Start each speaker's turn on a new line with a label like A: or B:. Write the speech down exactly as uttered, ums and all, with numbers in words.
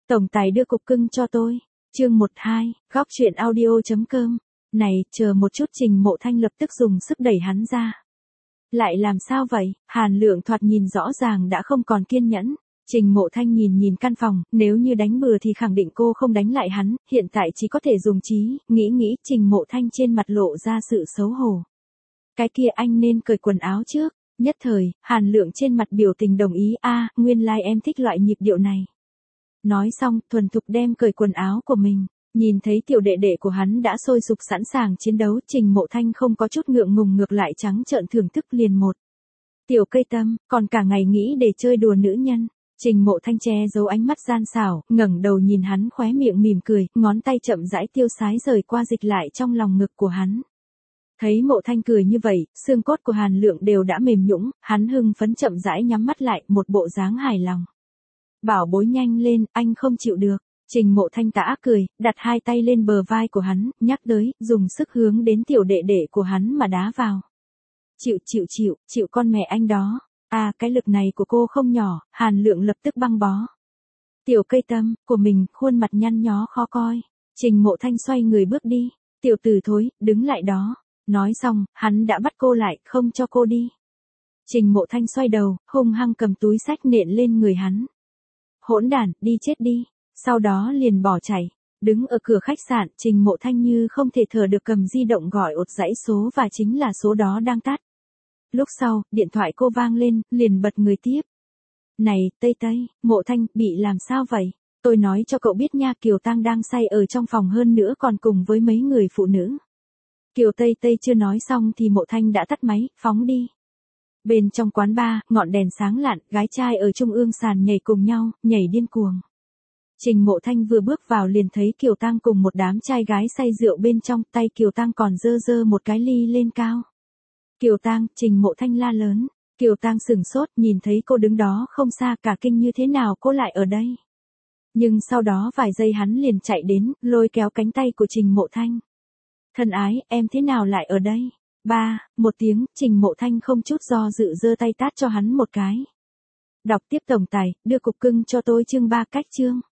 A: Tổng tài đưa cục cưng cho tôi. Chương một hai, góc chuyện audio chấm com. Này, chờ một chút, Trình Mộ Thanh lập tức dùng sức đẩy hắn ra. Lại làm sao vậy? Hàn Lượng thoạt nhìn rõ ràng đã không còn kiên nhẫn. Trình Mộ Thanh nhìn nhìn căn phòng, nếu như đánh bừa thì khẳng định cô không đánh lại hắn, hiện tại chỉ có thể dùng trí, nghĩ nghĩ, Trình Mộ Thanh trên mặt lộ ra sự xấu hổ. Cái kia anh nên cởi quần áo trước. Nhất thời, Hàn Lượng trên mặt biểu tình đồng ý, a, nguyên lai like em thích loại nhịp điệu này. Nói xong, thuần thục đem cởi quần áo của mình, nhìn thấy tiểu đệ đệ của hắn đã sôi sục sẵn sàng chiến đấu, Trình Mộ Thanh không có chút ngượng ngùng, ngược lại trắng trợn thưởng thức liền một. Tiểu cây tâm, còn cả ngày nghĩ để chơi đùa nữ nhân. Trình Mộ Thanh che giấu ánh mắt gian xảo, ngẩng đầu nhìn hắn, khóe miệng mỉm cười, ngón tay chậm rãi tiêu sái rời qua dịch lại trong lòng ngực của hắn. Thấy Mộ Thanh cười như vậy, xương cốt của Hàn Lượng đều đã mềm nhũn, hắn hưng phấn chậm rãi nhắm mắt lại, một bộ dáng hài lòng. Bảo bối nhanh lên, anh không chịu được. Trình Mộ Thanh tà ác cười, đặt hai tay lên bờ vai của hắn, nhắc tới, dùng sức hướng đến tiểu đệ đệ của hắn mà đá vào. Chịu chịu chịu, chịu con mẹ anh đó. À, cái lực này của cô không nhỏ, Hàn Lượng lập tức băng bó. Tiểu cây tâm, của mình, khuôn mặt nhăn nhó khó coi. Trình Mộ Thanh xoay người bước đi. Tiểu tử thối, đứng lại đó. Nói xong, hắn đã bắt cô lại, không cho cô đi. Trình Mộ Thanh xoay đầu, hung hăng cầm túi xách nện lên người hắn. Hỗn đản, đi chết đi. Sau đó liền bỏ chạy. Đứng ở cửa khách sạn, Trình Mộ Thanh như không thể thở được cầm di động gọi ột dãy số và chính là số đó đang tắt. Lúc sau, điện thoại cô vang lên, liền bật người tiếp. Này, Tây Tây, Mộ Thanh, bị làm sao vậy? Tôi nói cho cậu biết nha, Kiều Tang đang say ở trong phòng, hơn nữa còn cùng với mấy người phụ nữ. Kiều Tây Tây chưa nói xong thì Mộ Thanh đã tắt máy, phóng đi. Bên trong quán bar, ngọn đèn sáng lạn, gái trai ở trung ương sàn nhảy cùng nhau, nhảy điên cuồng. Trình Mộ Thanh vừa bước vào liền thấy Kiều Tang cùng một đám trai gái say rượu bên trong, tay Kiều Tang còn giơ giơ một cái ly lên cao. Kiều Tang, Trình Mộ Thanh la lớn. Kiều Tang sửng sốt, nhìn thấy cô đứng đó không xa, cả kinh, như thế nào cô lại ở đây? Nhưng sau đó vài giây hắn liền chạy đến, lôi kéo cánh tay của Trình Mộ Thanh. Thân ái, em thế nào lại ở đây? Ba, một tiếng, Trình Mộ Thanh không chút do dự giơ tay tát cho hắn một cái. Đọc tiếp tổng tài, đưa cục cưng cho tôi chương ba cách chương.